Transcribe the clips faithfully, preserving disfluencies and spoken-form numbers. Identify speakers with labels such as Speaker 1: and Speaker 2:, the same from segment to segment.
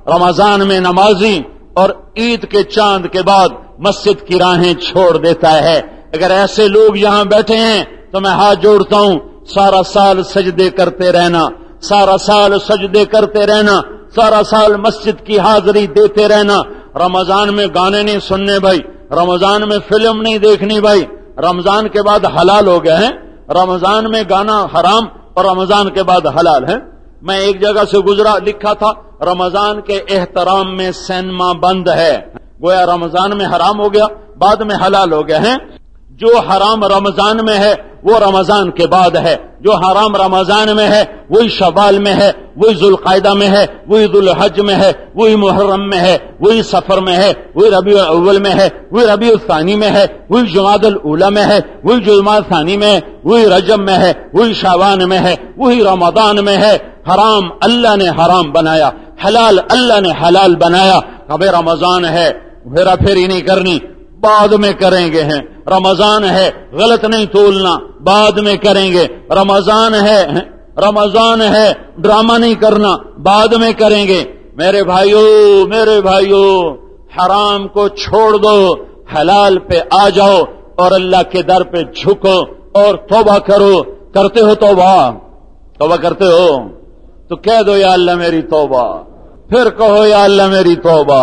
Speaker 1: رمضان میں نمازی اور عید کے چاند کے بعد مسجد کی راہیں چھوڑ دیتا ہے. اگر ایسے لوگ یہاں بیٹھے ہیں تو میں ہاتھ جوڑتا ہوں، سارا سال سجدے کرتے رہنا، سارا سال سجدے کرتے رہنا، سارا سال مسجد کی حاضری دیتے رہنا. رمضان میں گانے نہیں سننے بھائی، رمضان میں فلم نہیں دیکھنی بھائی. رمضان کے بعد حلال ہو گیا ہے، رمضان میں گانا حرام اور رمضان کے بعد حلال ہے. میں ایک جگہ سے گزرا، لکھا تھا رمضان کے احترام میں سینما بند ہے. گویا رمضان میں حرام ہو گیا، بعد میں حلال ہو گیا ہے. جو حرام رمضان میں ہے وہ رمضان کے بعد ہے، جو حرام رمضان میں ہے وہی شوال میں ہے، وہی ذوالقعدہ میں ہے، وہی ذوالحج میں ہے، وہی محرم میں ہے، وہی سفر میں ہے، وہی ربیع الاول میں ہے، وہی ربیع الثانی میں ہے، وہی جمادی الاولی میں ہے، وہی جمادی الثانی میں ہے، وہی رجب میں ہے، وہی شعبان میں ہے، وہی رمضان میں ہے. حرام اللہ نے حرام بنایا، حلال اللہ نے حلال بنایا. ابھی رمضان ہے، ہیرا پھیری نہیں کرنی، بعد میں کریں گے. ہیں رمضان ہے، غلط نہیں تولنا، بعد میں کریں گے. رمضان ہے رمضان ہے ڈرامہ نہیں کرنا، بعد میں کریں گے. میرے بھائیو میرے بھائیو حرام کو چھوڑ دو، حلال پہ آ جاؤ اور اللہ کے در پہ جھکو اور توبہ کرو. کرتے ہو توبہ؟ توبہ کرتے ہو تو کہہ دو یا اللہ میری توبہ، پھر کہو یا اللہ میری توبہ،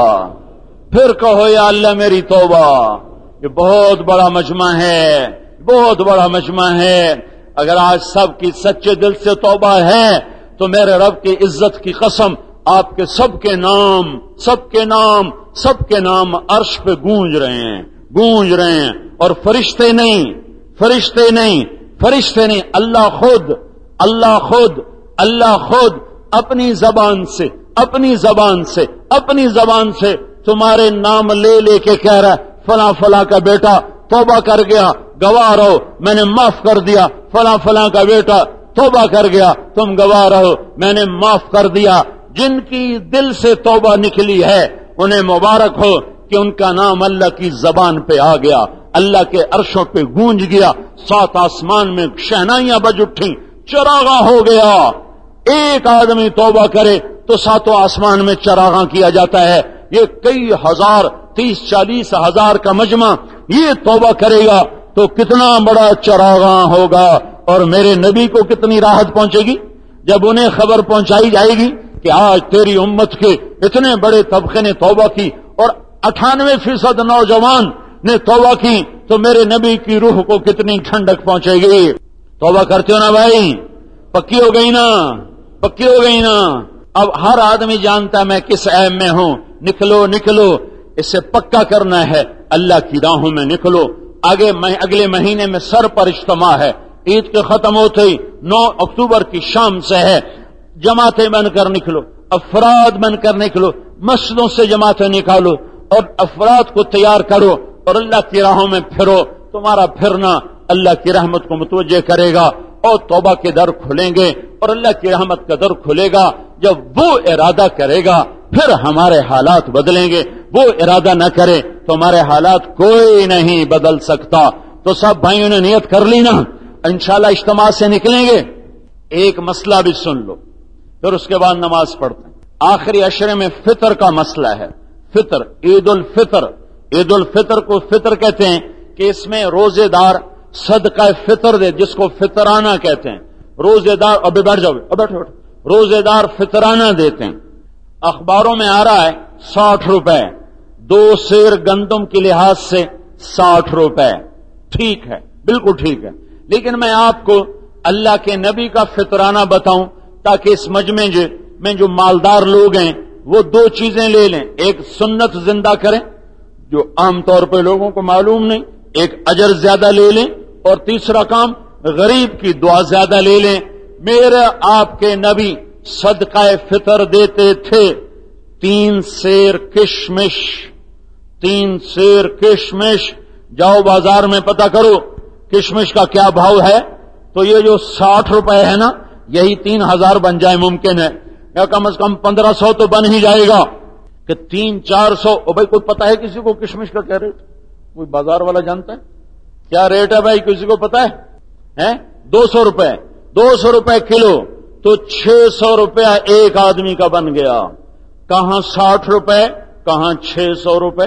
Speaker 1: پھر کہو یا اللہ میری توبہ. یہ بہت بڑا مجمع ہے، بہت بڑا مجمع ہے. اگر آج سب کی سچے دل سے توبہ ہے تو میرے رب کی عزت کی قسم آپ کے سب کے نام سب کے نام سب کے نام عرش پہ گونج رہے ہیں، گونج رہے ہیں. اور فرشتے نہیں فرشتے نہیں فرشتے نہیں اللہ خود اللہ خود اللہ خود اپنی زبان سے اپنی زبان سے اپنی زبان سے تمہارے نام لے لے کے کہہ رہا ہے فلاں فلاں کا بیٹا توبہ کر گیا، گواہ رہو میں نے معاف کر دیا. فلاں فلاں کا بیٹا توبہ کر گیا، تم گواہ رہو میں نے معاف کر دیا. جن کی دل سے توبہ نکلی ہے انہیں مبارک ہو کہ ان کا نام اللہ کی زبان پہ آ گیا، اللہ کے عرشوں پہ گونج گیا، سات آسمان میں شہنائیاں بج اٹھیں، چراغاں ہو گیا. ایک آدمی توبہ کرے تو ساتوں آسمان میں چراغاں کیا جاتا ہے. یہ کئی ہزار تیس چالیس ہزار کا مجمع یہ توبہ کرے گا تو کتنا بڑا چراغاں ہوگا. اور میرے نبی کو کتنی راحت پہنچے گی جب انہیں خبر پہنچائی جائے گی کہ آج تیری امت کے اتنے بڑے طبقے نے توبہ کی اور اٹھانوے فیصد نوجوان نے توبہ کی، تو میرے نبی کی روح کو کتنی ٹھنڈک پہنچے گی. توبہ کرتے ہو نا بھائی؟ پکی ہو گئی نا پکی ہو گئی نا. اب ہر آدمی جانتا ہے میں کس عیب میں ہوں. نکلو نکلو، اسے پکا کرنا ہے، اللہ کی راہوں میں نکلو. آگے میں اگلے مہینے میں سر پر اجتماع ہے، عید کے ختم ہوتے ہی نو اکتوبر کی شام سے ہے. جماعتیں بن کر نکلو، افراد بن کر نکلو، مسجدوں سے جماعتیں نکالو اور افراد کو تیار کرو اور اللہ کی راہوں میں پھرو. تمہارا پھرنا اللہ کی رحمت کو متوجہ کرے گا اور توبہ کے در کھلیں گے اور اللہ کی رحمت کا در کھلے گا. جب وہ ارادہ کرے گا پھر ہمارے حالات بدلیں گے. وہ ارادہ نہ کرے تو ہمارے حالات کوئی نہیں بدل سکتا. تو سب بھائیوں نے نیت کر لی نا؟ انشاءاللہ اجتماع سے نکلیں گے. ایک مسئلہ بھی سن لو پھر اس کے بعد نماز پڑھتے ہیں. آخری عشرے میں فطر کا مسئلہ ہے. فطر، عید الفطر. عید الفطر کو فطر کہتے ہیں کہ اس میں روزے دار صدقہ فطر دے، جس کو فطرانہ کہتے ہیں. روزے دار ابھی بیٹھ جاؤ اب بیٹھو بیٹھو روزے دار فطرانہ دیتے ہیں. اخباروں میں آ رہا ہے ساٹھ روپے دو سیر گندم کے لحاظ سے ساٹھ روپے. ٹھیک ہے، بالکل ٹھیک ہے، لیکن میں آپ کو اللہ کے نبی کا فطرانہ بتاؤں تاکہ اس مجمع میں جو مالدار لوگ ہیں وہ دو چیزیں لے لیں. ایک سنت زندہ کریں جو عام طور پہ لوگوں کو معلوم نہیں، ایک اجر زیادہ لے لیں، اور تیسرا کام غریب کی دعا زیادہ لے لیں. میرے آپ کے نبی صدقہ فطر دیتے تھے تین سیر کشمش. تین سیر کشمش. جاؤ بازار میں پتہ کرو کشمش کا کیا بھاؤ ہے. تو یہ جو ساٹھ روپے ہے نا یہی تین ہزار بن جائے ممکن ہے، یا کم از کم پندرہ سو تو بن ہی جائے گا کہ تین چار سو. او بھائی کوئی پتہ ہے کسی کو کشمش کا کیا ریٹ؟ کوئی بازار والا جانتا ہے کیا ریٹ ہے بھائی؟ کسی کو پتہ ہے؟ دو سو روپے دو سو روپے کلو تو چھ سو روپیہ ایک آدمی کا بن گیا. کہاں ساٹھ روپے کہاں چھ سو روپے.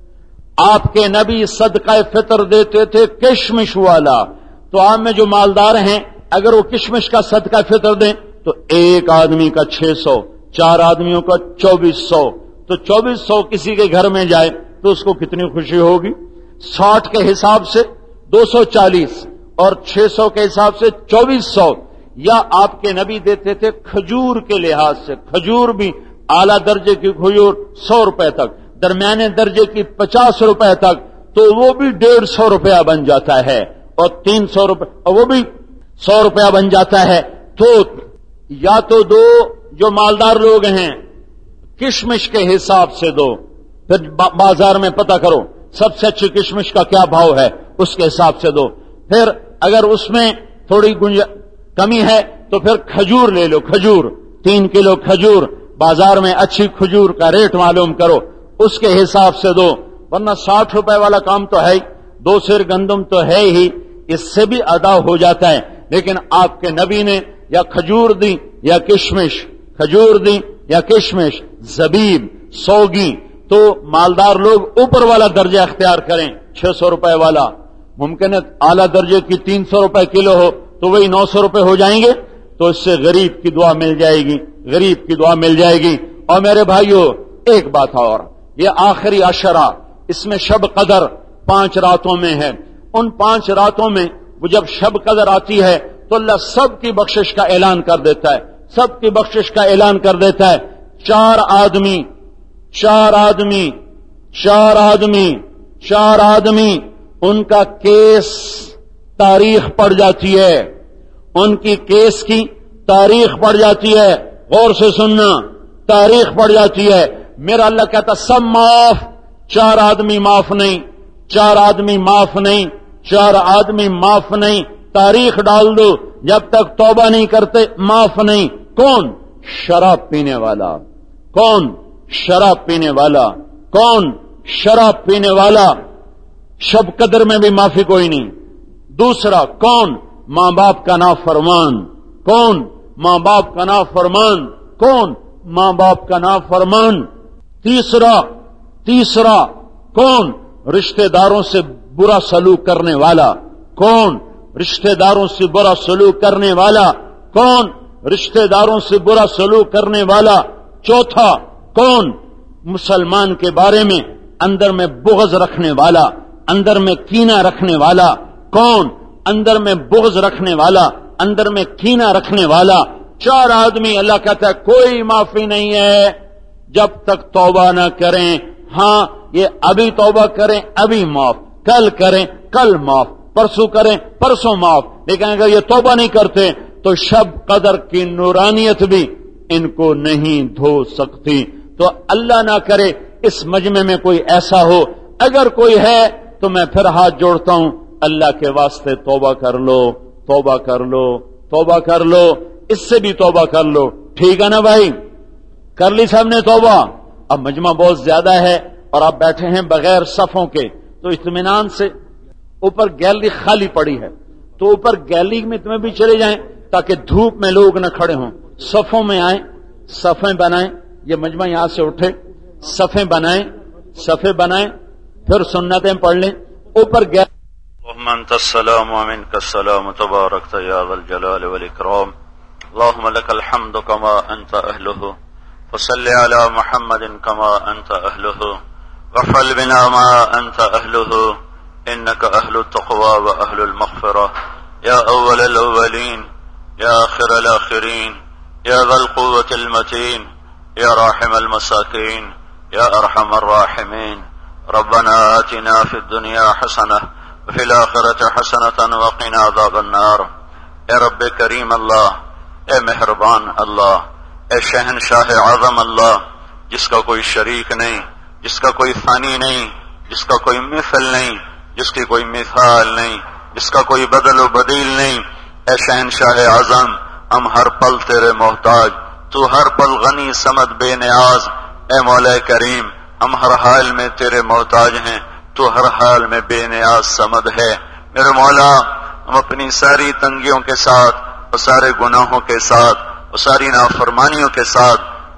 Speaker 1: آپ کے نبی صدقہ فطر دیتے تھے کشمش والا. تو آپ میں جو مالدار ہیں اگر وہ کشمش کا صدقہ فطر دیں تو ایک آدمی کا چھ سو، چار آدمیوں کا چوبیس سو. تو چوبیس سو کسی کے گھر میں جائے تو اس کو کتنی خوشی ہوگی. ساٹھ کے حساب سے دو سو چالیس اور چھ سو کے حساب سے چوبیس سو. یا آپ کے نبی دیتے تھے کھجور کے لحاظ سے، کھجور بھی اعلیٰ درجے کی کھجور سو روپے تک، درمیانے درجے کی پچاس روپے تک، تو وہ بھی ڈیڑھ سو روپیہ بن جاتا ہے، اور تین سو روپے اور وہ بھی سو روپیہ بن جاتا ہے. تو یا تو دو جو مالدار لوگ ہیں کشمش کے حساب سے دو، پھر بازار میں پتہ کرو سب سے اچھی کشمش کا کیا بھاؤ ہے اس کے حساب سے دو. پھر اگر اس میں تھوڑی گنج کمی ہے تو پھر کھجور لے لو، کھجور تین کلو کھجور بازار میں اچھی کھجور کا ریٹ معلوم کرو اس کے حساب سے دو. ورنہ ساٹھ روپے والا کام تو ہے ہی، دو سیر گندم تو ہے ہی، اس سے بھی ادا ہو جاتا ہے. لیکن آپ کے نبی نے یا کھجور دی یا کشمش، کھجور دی یا کشمش، زبیب، سوگی. تو مالدار لوگ اوپر والا درجہ اختیار کریں چھ سو روپے والا. ممکن ہے اعلیٰ درجے کی تین سو روپے کلو ہو تو وہی نو سو روپے ہو جائیں گے. تو اس سے غریب کی دعا مل جائے گی، غریب کی دعا مل جائے گی. اور میرے بھائیو ایک بات اور، یہ آخری عشرہ اس میں شب قدر پانچ راتوں میں ہے. ان پانچ راتوں میں وہ جب شب قدر آتی ہے تو اللہ سب کی بخشش کا اعلان کر دیتا ہے، سب کی بخشش کا اعلان کر دیتا ہے. چار آدمی چار آدمی چار آدمی چار آدمی ان کا کیس تاریخ پڑ جاتی ہے، ان کی کیس کی تاریخ پڑ جاتی ہے. غور سے سننا، تاریخ پڑ جاتی ہے. میرا اللہ کہتا سب معاف، چار آدمی معاف نہیں، چار آدمی معاف نہیں، چار آدمی معاف نہیں. تاریخ ڈال دو، جب تک توبہ نہیں کرتے معاف نہیں. کون؟ شراب پینے والا. کون؟ شراب پینے والا. کون؟ شراب پینے والا. شب قدر میں بھی معافی کوئی نہیں. دوسرا کون؟ ماں باپ کا نافرمان. کون؟ ماں باپ کا نافرمان. کون؟ ماں باپ کا نافرمان. تیسرا تیسرا کون؟ رشتہ داروں سے برا سلوک کرنے والا. کون؟ رشتہ داروں سے برا سلوک کرنے والا. کون؟ رشتہ داروں سے برا سلوک کرنے والا. چوتھا کون؟ مسلمان کے بارے میں اندر میں بغض رکھنے والا، اندر میں کینہ رکھنے والا. کون؟ اندر میں بغض رکھنے والا، اندر میں کینہ رکھنے والا. چار آدمی اللہ کہتا ہے کوئی معافی نہیں ہے جب تک توبہ نہ کریں. ہاں یہ ابھی توبہ کریں ابھی معاف، کل کریں کل معاف، پرسوں کریں پرسوں معاف. لیکن اگر یہ توبہ نہیں کرتے تو شب قدر کی نورانیت بھی ان کو نہیں دھو سکتی. تو اللہ نہ کرے اس مجمع میں کوئی ایسا ہو، اگر کوئی ہے تو میں پھر ہاتھ جوڑتا ہوں، اللہ کے واسطے توبہ کر لو، توبہ کر لو، توبہ کر لو، اس سے بھی توبہ کر لو. ٹھیک ہے نا بھائی؟ کر لی سب نے توبہ؟ اب مجمع بہت زیادہ ہے اور آپ بیٹھے ہیں بغیر صفوں کے، تو اطمینان سے اوپر گیلری خالی پڑی ہے تو اوپر گیلری میں تمہیں بھی چلے جائیں تاکہ دھوپ میں لوگ نہ کھڑے ہوں. صفوں میں آئیں، صفیں بنائیں. یہ مجمع یہاں سے اٹھے، صفیں بنائیں، صفیں بنائیں، پھر سنتیں پڑھ لیں. اوپر گیلری
Speaker 2: اللهم انت السلام ومنك السلام تباركت يا ذا الجلال والاكرام. اللهم لك الحمد كما انت اهله، وصل على محمد كما انت اهله، وافعل بنا ما انت اهله، انك اهل التقوى واهل المغفرة. يا اول الاولين، يا اخر الاخرين، يا ذا القوة المتين، يا راحم المساكين، يا ارحم الراحمين. ربنا آتنا في الدنيا حسنة وفي الآخرة حسنة وقنا عذاب النار. اے رب کریم اللہ، اے مہربان اللہ، اے شہنشاہ اعظم اللہ، جس کا کوئی شریک نہیں، جس کا کوئی ثانی نہیں، جس کا کوئی مثل نہیں، جس کی کوئی مثال نہیں، جس کا کوئی بدل و بدیل نہیں. اے شہنشاہ اعظم، ہم ہر پل تیرے محتاج، تو ہر پل غنی صمد بے نیاز. اے مولا کریم، ہم ہر حال میں تیرے محتاج ہیں، تو ہر حال میں بے نیاز صمد ہے. میرے مولا، ہم اپنی ساری تنگیوں کے ساتھ اور سارے گناہوں کے ساتھ اور ساری نافرمانیوں کے ساتھ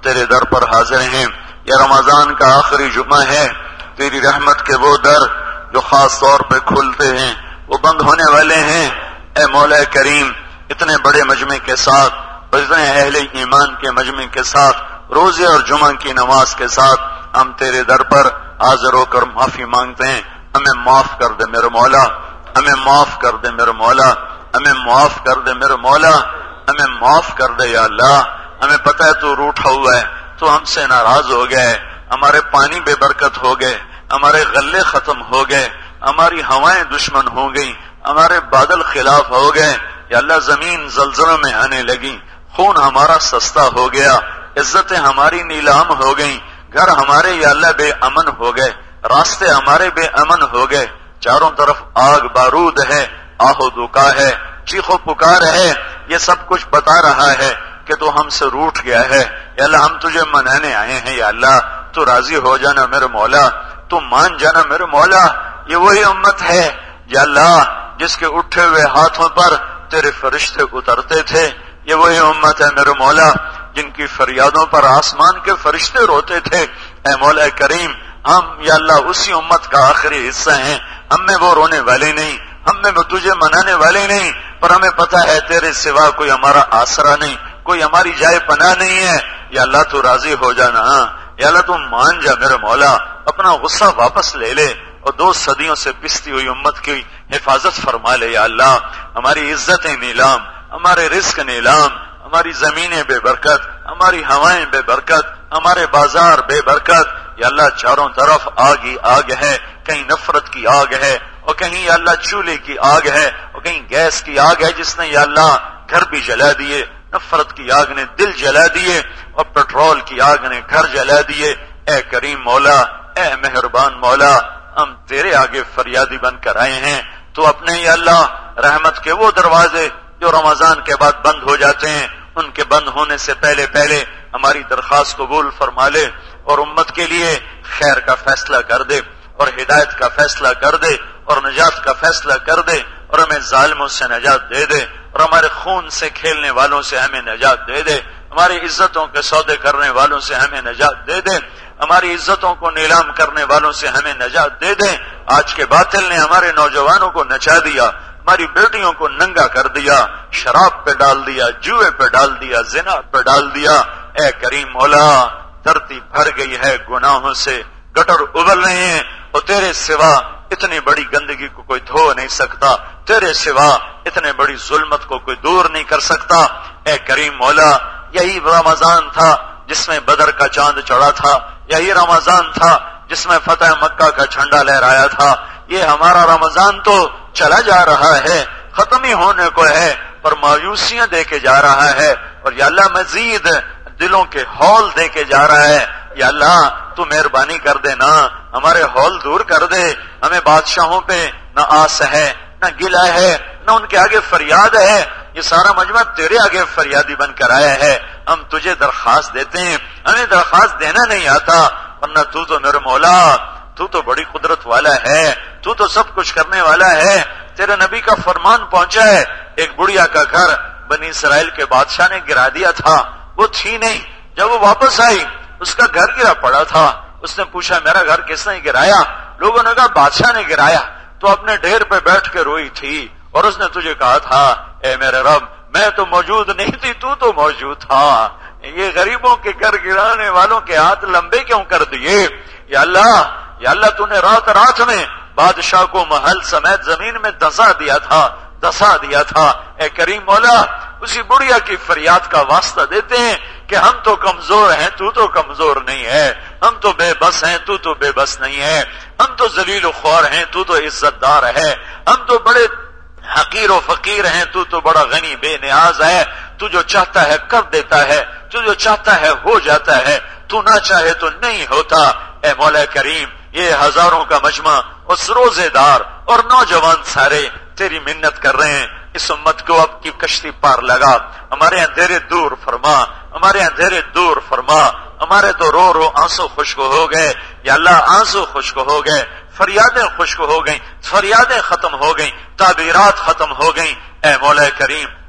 Speaker 2: تیرے در پر حاضر ہیں. یہ رمضان کا آخری جمعہ ہے. تیری رحمت کے وہ در جو خاص طور پہ کھلتے ہیں وہ بند ہونے والے ہیں. اے مولا کریم، اتنے بڑے مجمع کے ساتھ اور اتنے اہل ایمان کے مجمع کے ساتھ، روزے اور جمعہ کی نماز کے ساتھ ہم تیرے در پر حاضر ہو کر معافی مانگتے ہیں. ہمیں معاف کر دے میرے مولا، ہمیں معاف کر دے میرے مولا، ہمیں معاف کر دے میرے مولا، ہمیں معاف کر دے یا اللہ. ہمیں پتہ ہے تو روٹھا ہوا ہے، تو ہم سے ناراض ہو گئے، ہمارے پانی بے برکت ہو گئے، ہمارے غلے ختم ہو گئے، ہماری ہوائیں دشمن ہو گئیں، ہمارے بادل خلاف ہو گئے. یا اللہ زمین زلزلوں میں آنے لگی، خون ہمارا سستا ہو گیا، عزتیں ہماری نیلام ہو گئیں، گھر ہمارے یا اللہ بے امن ہو گئے، راستے ہمارے بے امن ہو گئے. چاروں طرف آگ بارود ہے، آہو دکا ہے، چیخ و پکار ہے. یہ سب کچھ بتا رہا ہے کہ تو ہم سے روٹھ گیا ہے. یا اللہ ہم تجھے منانے آئے ہیں. یا اللہ تو راضی ہو جانا میرے مولا، تو مان جانا میرے مولا. یہ وہی امت ہے یا اللہ جس کے اٹھے ہوئے ہاتھوں پر تیرے فرشتے اترتے تھے. یہ وہی امت ہے میرے مولا جن کی فریادوں پر آسمان کے فرشتے روتے تھے. اے مولا کریم، ہم یا اللہ اسی امت کا آخری حصہ ہیں. ہم میں وہ رونے والے نہیں، ہم میں وہ تجھے منانے والے نہیں، پر ہمیں پتہ ہے تیرے سوا کوئی ہمارا آسرا نہیں، کوئی ہماری جائے پناہ نہیں ہے. یا اللہ تو راضی ہو جانا، یا اللہ تو مان جا میرے مولا، اپنا غصہ واپس لے لے اور دو صدیوں سے پستی ہوئی امت کی حفاظت فرما لے. یا اللہ ہماری عزتیں نیلام، ہمارے رزق نیلام، ہماری زمینیں بے برکت، ہماری ہوائیں بے برکت، ہمارے بازار بے برکت. یا اللہ چاروں طرف آگ ہی آگ ہے، کہیں نفرت کی آگ ہے اور کہیں یا اللہ چولہے کی آگ ہے اور کہیں گیس کی آگ ہے جس نے یا اللہ گھر بھی جلا دیے، نفرت کی آگ نے دل جلا دیے اور پیٹرول کی آگ نے گھر جلا دیے. اے کریم مولا، اے مہربان مولا، ہم تیرے آگے فریادی بن کر آئے ہیں. تو اپنے یا اللہ رحمت کے وہ دروازے جو رمضان کے بعد بند ہو جاتے ہیں، ان کے بند ہونے سے پہلے پہلے ہماری درخواست قبول فرما لے اور امت کے لیے خیر کا فیصلہ کر دے اور ہدایت کا فیصلہ کر دے اور نجات کا فیصلہ کر دے اور ہمیں ظالموں سے نجات دے دے اور ہمارے خون سے کھیلنے والوں سے ہمیں نجات دے دے، ہماری عزتوں کے سودے کرنے والوں سے ہمیں نجات دے دے، ہماری عزتوں کو نیلام کرنے والوں سے ہمیں نجات دے دے. آج کے باطل نے ہمارے نوجوانوں کو نچا دیا، ہماری بیٹیوں کو ننگا کر دیا، شراب پہ ڈال دیا، جوئے پہ ڈال دیا، زنا پہ ڈال دیا. اے کریم مولا، دھرتی بھر گئی ہے گناہوں سے، گٹر ابل رہے ہیں اور تیرے سوا اتنی بڑی گندگی کو کوئی دھو نہیں سکتا، تیرے سوا اتنے بڑی ظلمت کو کوئی دور نہیں کر سکتا. اے کریم مولا، یہی رمضان تھا جس میں بدر کا چاند چڑھا تھا، یہی رمضان تھا جس میں فتح مکہ کا جھنڈا لہرایا تھا. یہ ہمارا رمضان تو چلا جا رہا ہے، ختم ہی ہونے کو ہے، پر مایوسیاں دے کے جا رہا ہے اور یا اللہ مزید دلوں کے ہول دے کے جا رہا ہے. یا اللہ تو مہربانی کر دے نا، ہمارے ہول دور کر دے. ہمیں بادشاہوں پہ نہ آس ہے، نہ گلہ ہے، نہ ان کے آگے فریاد ہے. یہ سارا مجمع تیرے آگے فریادی بن کر آیا ہے. ہم تجھے درخواست دیتے ہیں، ہمیں درخواست دینا نہیں آتا، ورنہ تو تو میرے مولا تو تو بڑی قدرت والا ہے، تو تو سب کچھ کرنے والا ہے. تیرے نبی کا فرمان پہنچا ہے، ایک بڑھیا کا گھر بنی اسرائیل کے بادشاہ نے گرا دیا تھا، وہ تھی نہیں. جب وہ واپس آئی اس کا گھر گرا پڑا تھا. اس نے پوچھا میرا گھر کس نے گرایا؟ لوگوں نے کہا بادشاہ نے گرایا. تو اپنے ڈھیر پہ بیٹھ کے روئی تھی اور اس نے تجھے کہا تھا اے میرے رب میں تو موجود نہیں تھی، تو تو موجود تھا. یہ غریبوں کے گھر گرانے والوں کے ہاتھ لمبے کیوں کر دیے؟ یا اللہ یا اللہ تو نے رات رات میں بادشاہ کو محل سمیت زمین میں دسا دیا تھا دسا دیا تھا. اے کریم مولا، اسی بڑھیا کی فریاد کا واسطہ دیتے ہیں کہ ہم تو کمزور ہیں، تو تو کمزور نہیں ہے، ہم تو بے بس ہیں، تو تو بے بس نہیں ہے، ہم تو ذلیل و خوار ہیں، تو تو عزت دار ہے، ہم تو بڑے حقیر و فقیر ہیں، تو تو بڑا غنی بے نیاز ہے. تو جو چاہتا ہے کر دیتا ہے، تو جو چاہتا ہے ہو جاتا ہے، تو نہ چاہے تو نہیں ہوتا. اے مولا کریم، یہ ہزاروں کا مجمع اور روزے دار اور نوجوان سارے تیری منت کر رہے ہیں، اس امت کو اب کی کشتی پار لگا، ہمارے اندھیرے دور فرما، ہمارے اندھیرے دور فرما. ہمارے تو رو رو آنسو خشک ہو گئے. یا اللہ آنسو خشک ہو گئے، فریادیں خشک ہو گئیں، فریادیں ختم ہو گئیں، تعبیرات ختم ہو گئیں. اے مولا کریم،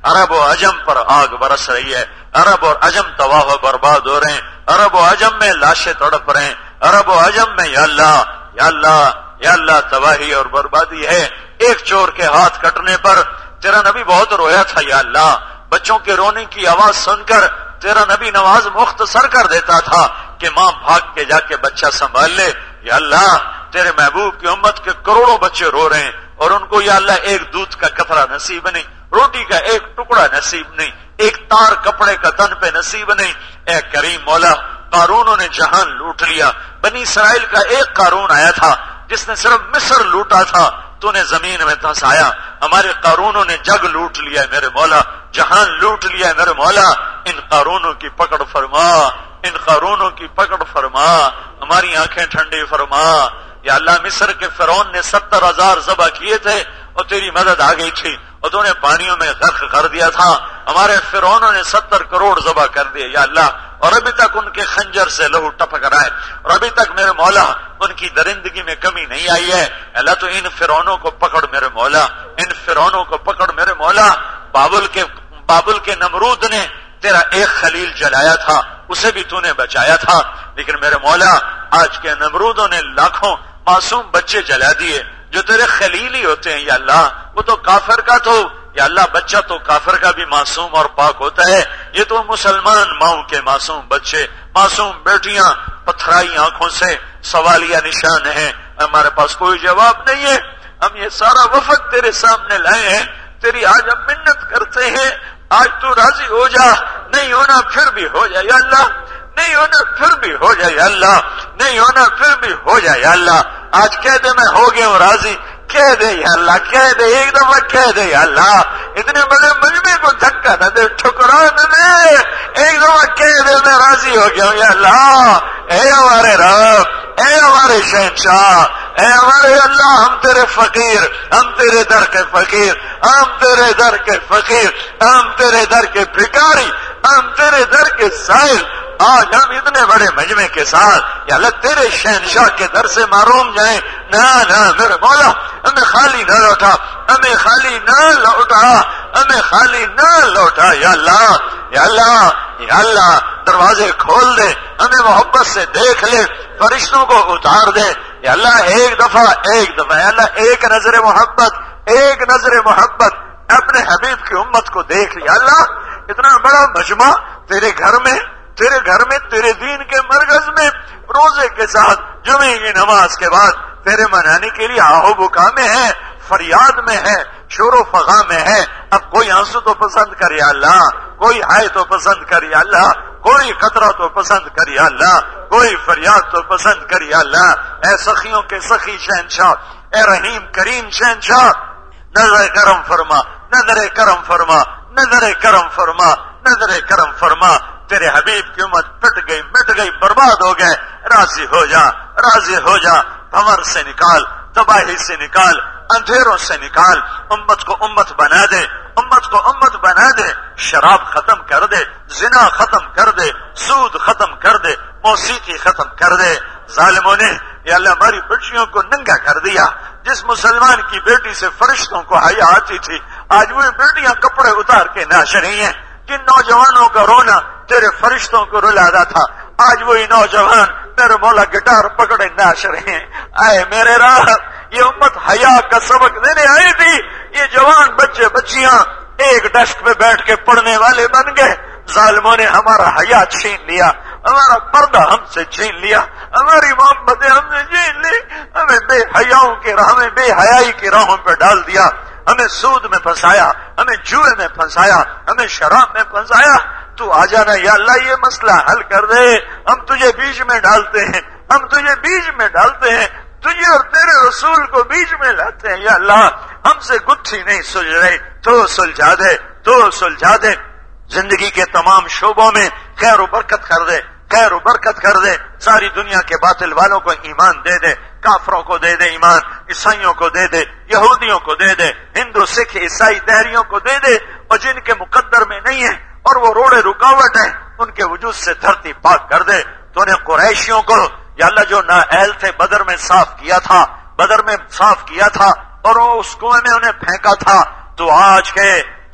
Speaker 2: عرب و عجم پر آگ برس رہی ہے، عرب اور عجم تباہ و برباد ہو رہے ہیں، عرب و عجم میں لاشیں تڑپ رہے ہیں، عرب و عجم میں یا اللہ یا اللہ یا اللہ تباہی اور بربادی ہے۔ ایک چور کے ہاتھ کٹنے پر تیرا نبی بہت رویا تھا یا اللہ، بچوں کے رونے کی آواز سن کر تیرا نبی نماز مختصر کر دیتا تھا کہ ماں بھاگ کے جا کے بچہ سنبھال لے۔ یا اللہ تیرے محبوب کی امت کے کروڑوں بچے رو رہے ہیں اور ان کو یا اللہ ایک دودھ کا قطرہ نصیب نہیں، روٹی کا ایک ٹکڑا نصیب نہیں، ایک تار کپڑے کا تن پہ نصیب نہیں۔ اے کریم مولا، قارونوں نے جہان لوٹ لیا، بنی اسرائیل کا ایک قارون آیا تھا جس نے صرف مصر لوٹا تھا، تو نے زمین میں دھنسایا۔ ہمارے قارونوں نے جگ لوٹ لیا ہے میرے مولا، جہان لوٹ لیا ہے میرے مولا، ان قارونوں کی پکڑ فرما، ان قارونوں کی پکڑ فرما، ہماری آنکھیں ٹھنڈی فرما۔ یا اللہ مصر کے فرعون نے ستر ہزار ذبح کیے تھے اور تیری مدد آ گئی تھی اور تو نے پانیوں میں غرق کر دیا تھا، ہمارے فرعونوں نے ستر کروڑ ذبح کر دیے یا اللہ، اور ابھی تک ان کے خنجر سے لہو ٹپک رہا ہے، اور ابھی تک میرے مولا ان کی درندگی میں کمی نہیں آئی ہے۔ اللہ تو ان فرعونوں کو پکڑ میرے مولا، ان فرعونوں کو پکڑ میرے مولا۔ بابل کے بابل کے نمرود نے تیرا ایک خلیل جلایا تھا، اسے بھی تو نے بچایا تھا، لیکن میرے مولا آج کے نمرودوں نے لاکھوں معصوم بچے جلا دیے جو تیرے خلیل ہی ہوتے ہیں یا اللہ۔ وہ تو کافر کا تو یا اللہ بچہ تو کافر کا بھی معصوم اور پاک ہوتا ہے، یہ تو مسلمان ماؤں کے معصوم بچے، معصوم بیٹیاں پتھرائی آنکھوں سے سوالیہ نشان ہیں، ہمارے پاس کوئی جواب نہیں ہے۔ ہم یہ سارا وفد تیرے سامنے لائے ہیں، تیری آج ہم منت کرتے ہیں، آج تو راضی ہو جا، نہیں ہونا پھر بھی ہو جائے یا اللہ، نہیں ہونا پھر بھی ہو جائے یا اللہ، نہیں ہونا پھر بھی ہو جائے یا اللہ۔ آج کہہ دے میں ہو گیا ہوں راضی، کہہ دے یا اللہ، کہہ دے ایک دفعہ، کہہ دے یا اللہ، اتنے بڑے مجمع کو دھکا نہ دے، ٹھکرا نہ دے، ایک دفعہ کہہ دے میں راضی ہو گیا ہوں یا اللہ۔ اے ہمارے رب، اے ہمارے شہنشاہ، اے ہمارے اللہ، ہم تیرے فقیر، ہم تیرے در کے فقیر، ہم تیرے در کے فقیر، ہم تیرے در کے بھکاری، ہم تیرے در کے سائل، آج ہم اتنے بڑے مجمع کے ساتھ یا اللہ تیرے شہنشاہ کے در سے معروم جائیں۔ نہ نہ میرے مولا، ہمیں خالی نہ لوٹا، ہمیں خالی نہ لوٹا، ہمیں خالی نہ لوٹا یا اللہ، یا اللہ، یا اللہ دروازے کھول دے، ہمیں محبت سے دیکھ لے، فرشتوں کو اتار دے یا اللہ، ایک دفعہ ایک دفعہ یا اللہ، ایک نظر محبت، ایک نظر محبت اپنے حبیب کی امت کو دیکھ لیا اللہ۔ اتنا بڑا مجمع تیرے گھر میں، تیرے گھر میں، تیرے دین کے مرکز میں، روزے کے ساتھ جمعے کی نماز کے بعد تیرے منانے کے لیے آہو بکا میں ہے، فریاد میں ہے، شور و فغاں میں ہے۔ اب کوئی آنسو تو پسند کر یا اللہ، کوئی ہائے تو پسند کر یا اللہ، کوئی قطرہ تو پسند کر یا اللہ، کوئی فریاد تو پسند کر یا اللہ۔ اے سخیوں کے سخی شہنشاہ، اے رحیم کریم شہنشاہ، نظر کرم فرما، نظر کرم فرما، نظر کرم فرما، نظر کرم فرما۔ تیرے حبیب کی امت پٹ گئی، مٹ گئی، برباد ہو گئے، راضی ہو جا، راضی ہو جا، بھنور سے نکال، تباہی سے نکال، اندھیروں سے نکال، امت کو امت بنا دے، امت کو امت بنا دے، شراب ختم کر دے، زنا ختم کر دے، سود ختم کر دے، موسیقی ختم کر دے۔ ظالموں نے یا اللہ ہماری بچیوں کو ننگا کر دیا، جس مسلمان کی بیٹی سے فرشتوں کو حیا آتی تھی، آج وہ بیٹیاں کپڑے اتار کے ناچ رہی ہیں۔ جن نوجوانوں کا رونا تیرے فرشتوں کو رلاتا تھا، آج وہی نوجوان میرے مولا گٹار پکڑے ناچ رہے ہیں۔ اے میرے راہ، یہ امت حیا کا سبق دینے آئی تھی، یہ جوان بچے بچیاں ایک ڈیسک پہ بیٹھ کے پڑھنے والے بن گئے۔ ظالموں نے ہمارا حیا چھین لیا، ہمارا پردہ ہم سے چھین لیا، ہماری محبتیں ہم سے چھین لی، ہمیں بے حیاؤں کی راہ میں، بے حیائی کی راہوں پہ ڈال دیا، ہمیں سود میں پھنسایا، ہمیں جوئے میں پھنسایا، ہمیں شراب میں پھنسایا۔ تو آ جانا یا اللہ، یہ مسئلہ حل کر دے، ہم تجھے بیچ میں ڈالتے ہیں، ہم تجھے بیچ میں ڈالتے ہیں، تجھے اور تیرے رسول کو بیچ میں لاتے ہیں یا اللہ، ہم سے گتھی نہیں سلجھ رہی، تو سلجھا دے، تو سلجھا دے۔ زندگی کے تمام شعبوں میں خیر و برکت کر دے، خیر و برکت کر دے، ساری دنیا کے باطل والوں کو ایمان دے دے، کافروں کو دے دے ایمان، عیسائیوں کو دے دے، یہودیوں کو دے دے، ہندو سکھ عیسائی دہریوں کو دے دے، اور جن کے مقدر میں نہیں ہے اور وہ روڑے رکاوٹ ہیں، ان کے وجود سے دھرتی پاک کر دے۔ تو نے قریشیوں کو یا اللہ جو نااہل تھے بدر میں صاف کیا تھا، بدر میں صاف کیا تھا اور وہ اس کنویں میں انہیں پھینکا تھا، تو آج کے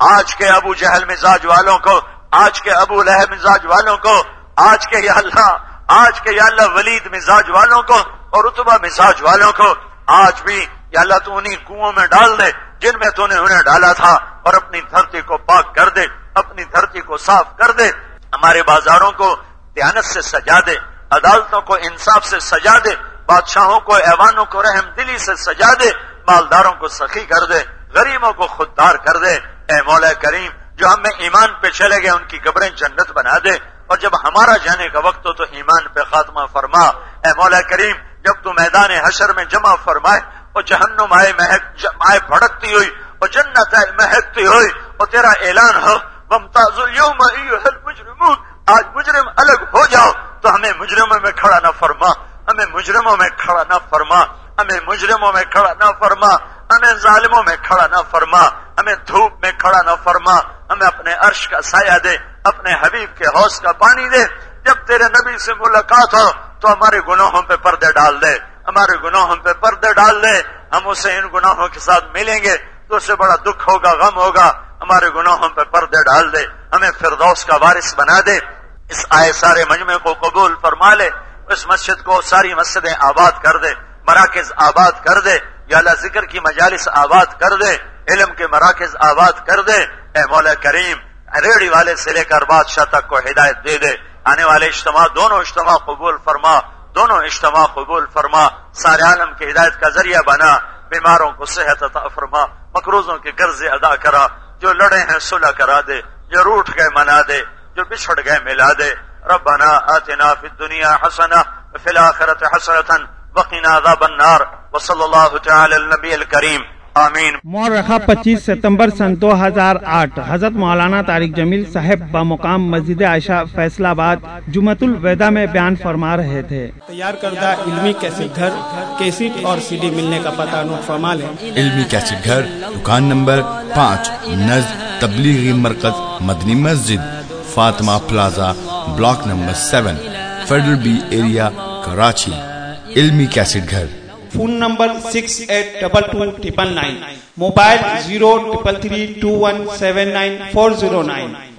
Speaker 2: آج کے ابو جہل مزاج والوں کو، آج کے ابو لہب مزاج والوں کو، آج کے یا اللہ آج کے یا اللہ ولید مزاج والوں کو اور رتبہ مزاج والوں کو آج بھی یا اللہ تو انہیں کنووں میں ڈال دے جن میں تو نے انہیں ڈالا تھا، اور اپنی دھرتی کو پاک کر دے، اپنی دھرتی کو صاف کر دے، ہمارے بازاروں کو دیانت سے سجا دے، عدالتوں کو انصاف سے سجا دے، بادشاہوں کو ایوانوں کو رحم دلی سے سجا دے، مالداروں کو سخی کر دے، غریبوں کو خوددار کر دے۔ اے مولا کریم، جو ہم میں ایمان پہ چلے گئے ان کی قبریں جنت بنا دے، اور جب ہمارا جانے کا وقت ہو تو ایمان پہ خاتمہ فرما۔ اے مولا کریم، جب تو میدان حشر میں جمع فرمائے اور جہنم آئے مہک آئے بھڑکتی ہوئی اور جنت آئے مہکتی ہوئی اور تیرا اعلان ہو وامتازوا اليوم ایھا المجرمون، آج مجرم الگ ہو جاؤ، تو ہمیں مجرموں میں کھڑا نہ فرما، ہمیں مجرموں میں کھڑا نہ فرما، ہمیں مجرموں میں کھڑا نہ فرما، ہمیں ظالموں میں کھڑا نہ فرما، ہمیں دھوپ میں کھڑا نہ فرما، ہمیں اپنے عرش کا سایہ دے، اپنے حبیب کے حوض کا پانی دے۔ جب تیرے نبی سے ملاقات ہو تو ہمارے گناہوں پہ پردے ڈال دے، ہمارے گناہوں پہ پردے ڈال دے، ہم اسے ان گناہوں کے ساتھ ملیں گے تو اسے بڑا دکھ ہوگا، غم ہوگا، ہمارے گناہوں پہ پردے ڈال دے، ہمیں فردوس کا وارث بنا دے۔ اس آئے سارے مجمع کو قبول فرما لے، اس مسجد کو ساری مسجدیں آباد کر دے، مراکز آباد کر دے، یا اللہ ذکر کی مجالس آباد کر دے، علم کے مراکز آباد کر دے۔ اے مولا کریم، ریڑی والے سے لے کر بادشاہ تک کو ہدایت دے دے، آنے والے اجتماع دونوں اجتماع قبول فرما، دونوں اجتماع قبول فرما، سارے عالم کی ہدایت کا ذریعہ بنا، بیماروں کو صحت عطا فرما، مقروضوں کے قرض ادا کرا، جو لڑے ہیں صلح کرا دے، جو روٹھ گئے منا دے، جو بچھڑ گئے ملا دے۔ ربنا آتنا فی الدنیا حسنہ وفی الآخرۃ حسنۃ وقنا عذاب النار، وصلی اللہ تعالی علی النبی الکریم، آمین۔
Speaker 3: مورخہ پچیس ستمبر سن دو ہزار آٹھ حضرت مولانا طارق جمیل صاحب بمقام مسجد عائشہ فیصل آباد جمعۃ الوداع میں بیان فرما رہے تھے۔
Speaker 4: تیار کردہ علمی کیسٹ گھر، کیسٹ اور سی ڈی ملنے کا پتہ نوٹ فرما لیں۔
Speaker 5: علمی کیسٹ گھر، دکان نمبر پانچ، نزد تبلیغی مرکز Madni Masjid, Fatima Plaza, block number seven, Federal B Area, Karachi. علمی کیسٹ گھر،
Speaker 4: phone number six eight double two triple nine, mobile zero triple three two one seven nine four zero nine.